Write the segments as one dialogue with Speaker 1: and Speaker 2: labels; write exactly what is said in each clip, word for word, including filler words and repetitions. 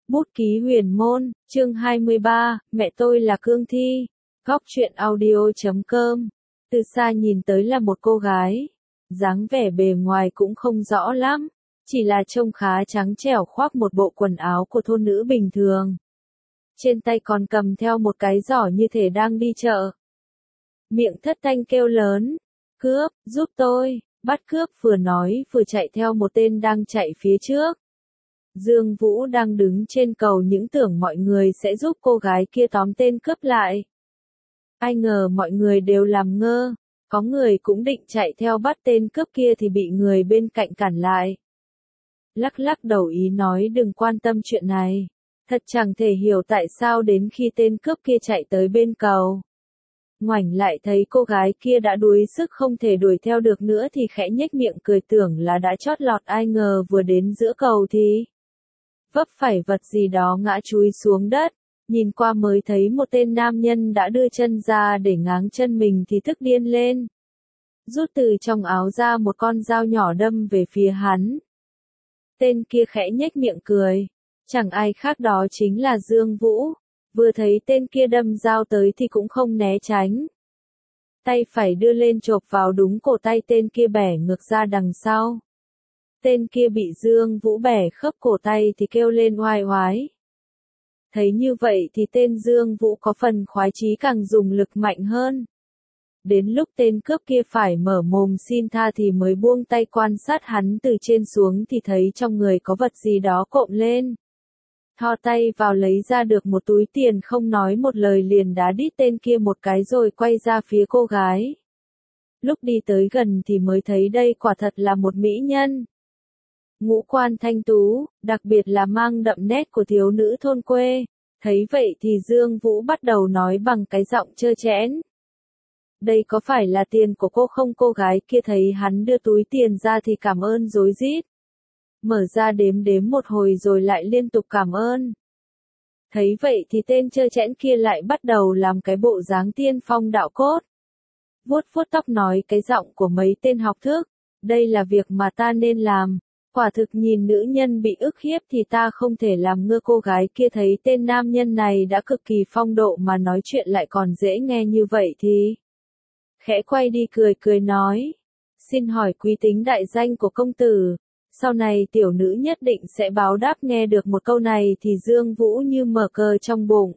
Speaker 1: Bút ký huyền môn, chương hai mươi ba, mẹ tôi là cương thi. Góc truyện audio chấm com. Từ xa nhìn tới là một cô gái. Dáng vẻ bề ngoài cũng không rõ lắm. Chỉ là trông khá trắng trẻo, khoác một bộ quần áo của thôn nữ bình thường. Trên tay còn cầm theo một cái giỏ như thể đang đi chợ. Miệng thất thanh kêu lớn. Cướp, giúp tôi. Bắt cướp vừa nói vừa chạy theo một tên đang chạy phía trước. Dương Vũ đang đứng trên cầu những tưởng mọi người sẽ giúp cô gái kia tóm tên cướp lại. Ai ngờ mọi người đều làm ngơ, có người cũng định chạy theo bắt tên cướp kia thì bị người bên cạnh cản lại. Lắc lắc đầu ý nói đừng quan tâm chuyện này, thật chẳng thể hiểu tại sao đến khi tên cướp kia chạy tới bên cầu. Ngoảnh lại thấy cô gái kia đã đuối sức không thể đuổi theo được nữa thì khẽ nhếch miệng cười tưởng là đã chót lọt, ai ngờ vừa đến giữa cầu thì vấp phải vật gì đó ngã chúi xuống đất, nhìn qua mới thấy một tên nam nhân đã đưa chân ra để ngáng chân mình thì tức điên lên. Rút từ trong áo ra một con dao nhỏ đâm về phía hắn. Tên kia khẽ nhếch miệng cười, chẳng ai khác đó chính là Dương Vũ, vừa thấy tên kia đâm dao tới thì cũng không né tránh. Tay phải đưa lên chộp vào đúng cổ tay tên kia bẻ ngược ra đằng sau. Tên kia bị Dương Vũ bẻ khớp cổ tay thì kêu lên oai oái. Thấy như vậy thì tên Dương Vũ có phần khoái chí càng dùng lực mạnh hơn. Đến lúc tên cướp kia phải mở mồm xin tha thì mới buông tay quan sát hắn từ trên xuống thì thấy trong người có vật gì đó cộm lên. Thò tay vào lấy ra được một túi tiền, không nói một lời liền đá đít tên kia một cái rồi quay ra phía cô gái. Lúc đi tới gần thì mới thấy đây quả thật là một mỹ nhân. Ngũ quan thanh tú, đặc biệt là mang đậm nét của thiếu nữ thôn quê. Thấy vậy thì Dương Vũ bắt đầu nói bằng cái giọng trơ trẽn. Đây có phải là tiền của cô không? Cô gái kia thấy hắn đưa túi tiền ra thì cảm ơn rối rít. Mở ra đếm đếm một hồi rồi lại liên tục cảm ơn. Thấy vậy thì tên trơ trẽn kia lại bắt đầu làm cái bộ dáng tiên phong đạo cốt. Vuốt vuốt tóc nói cái giọng của mấy tên học thức. Đây là việc mà ta nên làm. Quả thực nhìn nữ nhân bị ức hiếp thì ta không thể làm ngơ. Cô gái kia thấy tên nam nhân này đã cực kỳ phong độ mà nói chuyện lại còn dễ nghe như vậy thì khẽ quay đi cười cười nói. Xin hỏi quý tính đại danh của công tử. Sau này tiểu nữ nhất định sẽ báo đáp. Nghe được một câu này thì Dương Vũ như mở cờ trong bụng.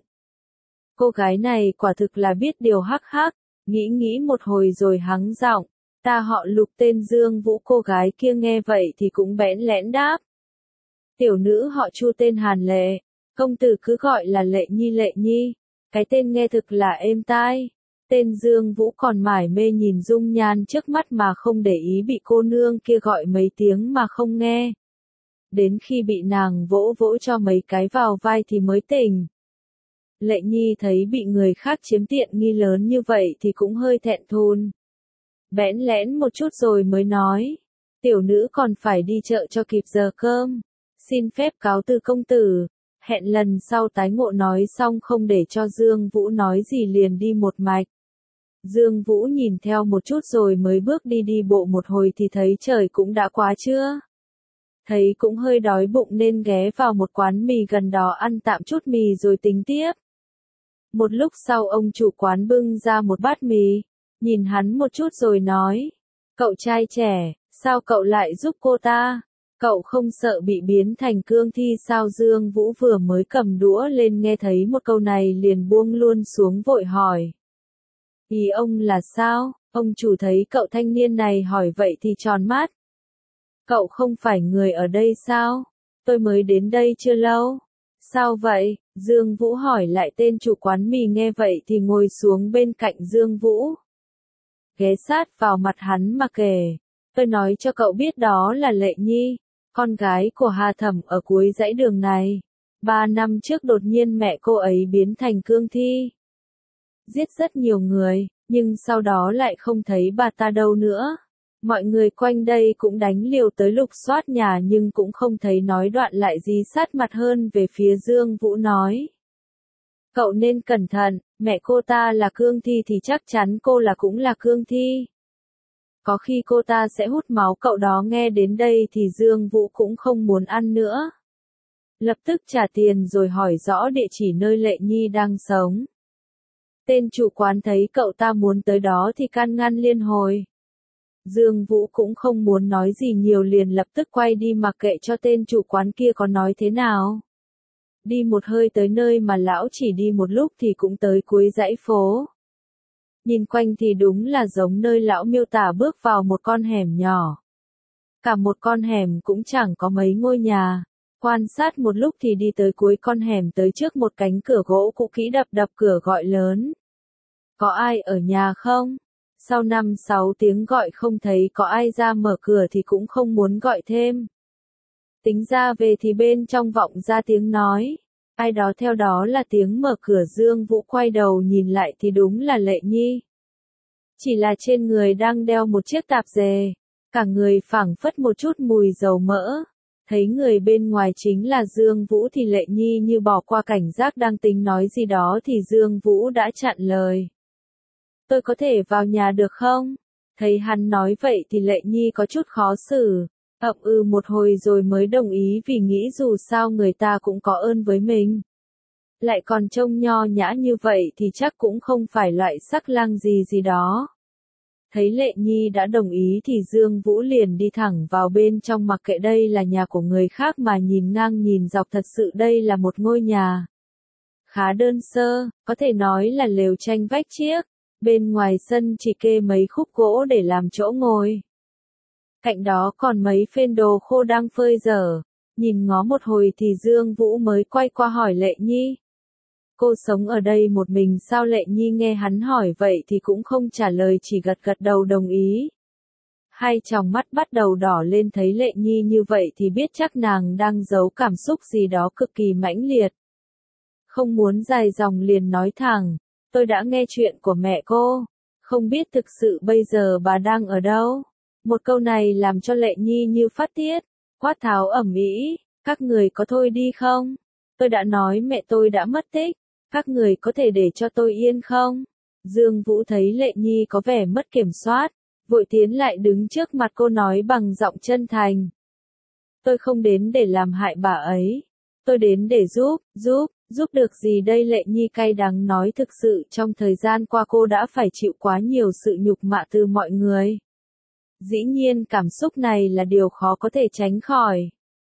Speaker 1: Cô gái này quả thực là biết điều hắc hắc, nghĩ nghĩ một hồi rồi hắng giọng. Ta họ Lục tên Dương Vũ. Cô gái kia nghe vậy thì cũng bẽn lẽn đáp. Tiểu nữ họ Chu tên Hàn Lệ, công tử cứ gọi là Lệ Nhi. Lệ Nhi, cái tên nghe thực là êm tai. Tên Dương Vũ còn mải mê nhìn dung nhan trước mắt mà không để ý bị cô nương kia gọi mấy tiếng mà không nghe. Đến khi bị nàng vỗ vỗ cho mấy cái vào vai thì mới tỉnh. Lệ Nhi thấy bị người khác chiếm tiện nghi lớn như vậy thì cũng hơi thẹn thùng. Bẽn lẽn một chút rồi mới nói. Tiểu nữ còn phải đi chợ cho kịp giờ cơm. Xin phép cáo từ công tử. Hẹn lần sau tái ngộ. Nói xong không để cho Dương Vũ nói gì liền đi một mạch. Dương Vũ nhìn theo một chút rồi mới bước đi. Đi bộ một hồi thì thấy trời cũng đã quá trưa. Thấy cũng hơi đói bụng nên ghé vào một quán mì gần đó ăn tạm chút mì rồi tính tiếp. Một lúc sau ông chủ quán bưng ra một bát mì. Nhìn hắn một chút rồi nói. Cậu trai trẻ, sao cậu lại giúp cô ta? Cậu không sợ bị biến thành cương thi sao? Dương Vũ vừa mới cầm đũa lên nghe thấy một câu này liền buông luôn xuống vội hỏi. Ý ông là sao? Ông chủ thấy cậu thanh niên này hỏi vậy thì tròn mắt. Cậu không phải người ở đây sao? Tôi mới đến đây chưa lâu. Sao vậy? Dương Vũ hỏi lại. Tên chủ quán mì nghe vậy thì ngồi xuống bên cạnh Dương Vũ. Ghé sát vào mặt hắn mà kể. Tôi nói cho cậu biết đó là Lệ Nhi, con gái của Hà Thẩm ở cuối dãy đường này. Ba năm trước đột nhiên mẹ cô ấy biến thành cương thi. Giết rất nhiều người, nhưng sau đó lại không thấy bà ta đâu nữa. Mọi người quanh đây cũng đánh liều tới lục soát nhà nhưng cũng không thấy. Nói đoạn lại dí sát mặt hơn về phía Dương Vũ nói. Cậu nên cẩn thận, mẹ cô ta là cương thi thì chắc chắn cô là cũng là cương thi. Có khi cô ta sẽ hút máu cậu đó. Nghe đến đây thì Dương Vũ cũng không muốn ăn nữa. lập tức trả tiền rồi hỏi rõ địa chỉ nơi Lệ Nhi đang sống. Tên chủ quán thấy cậu ta muốn tới đó thì can ngăn liên hồi. Dương Vũ cũng không muốn nói gì nhiều liền lập tức quay đi mặc kệ cho tên chủ quán kia có nói thế nào. Đi một hơi tới nơi mà lão chỉ đi một lúc thì cũng tới cuối dãy phố. Nhìn quanh thì đúng là giống nơi lão miêu tả, bước vào một con hẻm nhỏ. Cả một con hẻm cũng chẳng có mấy ngôi nhà. Quan sát một lúc thì đi tới cuối con hẻm, tới trước một cánh cửa gỗ cũ kỹ, đập đập cửa gọi lớn. Có ai ở nhà không? Sau năm sáu tiếng gọi không thấy có ai ra mở cửa thì cũng không muốn gọi thêm. Tính ra về thì bên trong vọng ra tiếng nói. Ai đó, theo đó là tiếng mở cửa. Dương Vũ quay đầu nhìn lại thì đúng là Lệ Nhi. Chỉ là trên người đang đeo một chiếc tạp dề. Cả người phảng phất một chút mùi dầu mỡ. Thấy người bên ngoài chính là Dương Vũ thì Lệ Nhi như bỏ qua cảnh giác, đang tính nói gì đó thì Dương Vũ đã chặn lời. Tôi có thể vào nhà được không? Thấy hắn nói vậy thì Lệ Nhi có chút khó xử. Ậm ừ một hồi rồi mới đồng ý, vì nghĩ dù sao người ta cũng có ơn với mình. Lại còn trông nho nhã như vậy thì chắc cũng không phải loại sắc lang gì gì đó. Thấy Lệ Nhi đã đồng ý thì Dương Vũ liền đi thẳng vào bên trong, mặc kệ đây là nhà của người khác mà nhìn ngang nhìn dọc thật sự đây là một ngôi nhà. Khá đơn sơ, có thể nói là lều tranh vách chiếc. Bên ngoài sân chỉ kê mấy khúc gỗ để làm chỗ ngồi. Cạnh đó còn mấy phên đồ khô đang phơi dở. Nhìn ngó một hồi thì Dương Vũ mới quay qua hỏi Lệ Nhi. Cô sống ở đây một mình sao? Lệ Nhi nghe hắn hỏi vậy thì cũng không trả lời, chỉ gật gật đầu đồng ý. Hai tròng mắt bắt đầu đỏ lên, thấy Lệ Nhi như vậy thì biết chắc nàng đang giấu cảm xúc gì đó cực kỳ mãnh liệt. Không muốn dài dòng liền nói thẳng. Tôi đã nghe chuyện của mẹ cô. Không biết thực sự bây giờ bà đang ở đâu? Một câu này làm cho Lệ Nhi như phát tiết. Quát tháo ầm ĩ. Các người có thôi đi không? Tôi đã nói mẹ tôi đã mất tích. Các người có thể để cho tôi yên không? Dương Vũ thấy Lệ Nhi có vẻ mất kiểm soát. Vội tiến lại đứng trước mặt cô nói bằng giọng chân thành. Tôi không đến để làm hại bà ấy. Tôi đến để giúp, giúp. Giúp được gì đây? Lệ Nhi cay đắng nói, thực sự trong thời gian qua cô đã phải chịu quá nhiều sự nhục mạ từ mọi người. Dĩ nhiên cảm xúc này là điều khó có thể tránh khỏi.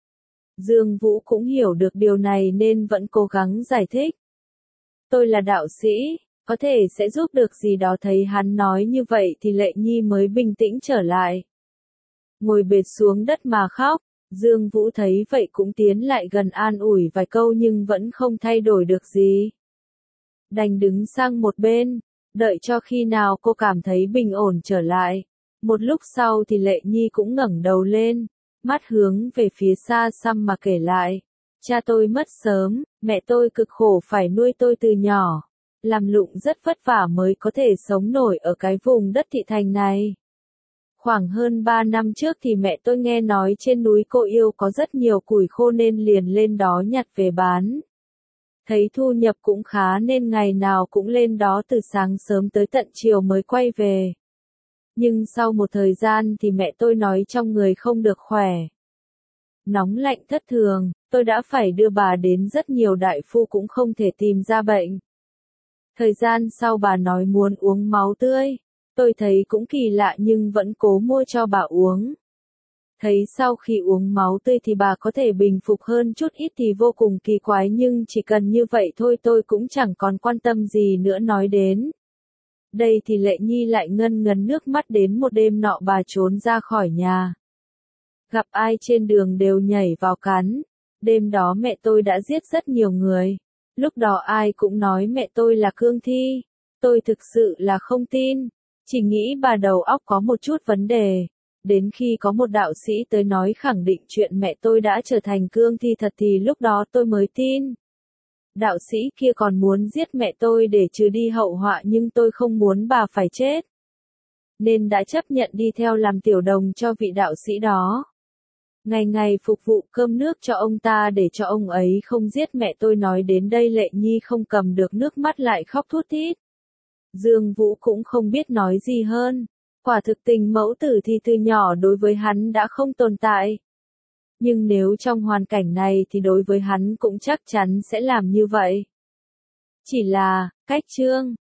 Speaker 1: Dương Vũ cũng hiểu được điều này nên vẫn cố gắng giải thích. Tôi là đạo sĩ, có thể sẽ giúp được gì đó. Thấy hắn nói như vậy thì Lệ Nhi mới bình tĩnh trở lại. Ngồi bệt xuống đất mà khóc. Dương Vũ thấy vậy cũng tiến lại gần an ủi vài câu nhưng vẫn không thay đổi được gì. Đành đứng sang một bên, đợi cho khi nào cô cảm thấy bình ổn trở lại. Một lúc sau thì Lệ Nhi cũng ngẩng đầu lên, mắt hướng về phía xa xăm mà kể lại. Cha tôi mất sớm, mẹ tôi cực khổ phải nuôi tôi từ nhỏ. Làm lụng rất vất vả mới có thể sống nổi ở cái vùng đất thị thành này. Khoảng hơn ba năm trước thì mẹ tôi nghe nói trên núi Cô Yêu có rất nhiều củi khô nên liền lên đó nhặt về bán. Thấy thu nhập cũng khá nên ngày nào cũng lên đó từ sáng sớm tới tận chiều mới quay về. Nhưng sau một thời gian thì mẹ tôi nói trong người không được khỏe. Nóng lạnh thất thường, tôi đã phải đưa bà đến rất nhiều đại phu cũng không thể tìm ra bệnh. Thời gian sau bà nói muốn uống máu tươi. Tôi thấy cũng kỳ lạ nhưng vẫn cố mua cho bà uống. Thấy sau khi uống máu tươi thì bà có thể bình phục hơn chút ít thì vô cùng kỳ quái, nhưng chỉ cần như vậy thôi tôi cũng chẳng còn quan tâm gì nữa. Nói đến đây thì Lệ Nhi lại ngân ngấn nước mắt. Đến một đêm nọ bà trốn ra khỏi nhà. Gặp ai trên đường đều nhảy vào cắn. Đêm đó mẹ tôi đã giết rất nhiều người. Lúc đó ai cũng nói mẹ tôi là cương thi. Tôi thực sự là không tin. Chỉ nghĩ bà đầu óc có một chút vấn đề. Đến khi có một đạo sĩ tới nói khẳng định chuyện mẹ tôi đã trở thành cương thi thật thì lúc đó tôi mới tin. Đạo sĩ kia còn muốn giết mẹ tôi để trừ đi hậu họa nhưng tôi không muốn bà phải chết. Nên đã chấp nhận đi theo làm tiểu đồng cho vị đạo sĩ đó. Ngày ngày phục vụ cơm nước cho ông ta để cho ông ấy không giết mẹ tôi. Nói đến đây Lệ Nhi không cầm được nước mắt lại khóc thút thít. Dương Vũ cũng không biết nói gì hơn. Quả thực tình mẫu tử thì từ nhỏ đối với hắn đã không tồn tại. Nhưng nếu trong hoàn cảnh này thì đối với hắn cũng chắc chắn sẽ làm như vậy. Chỉ là, cách Trương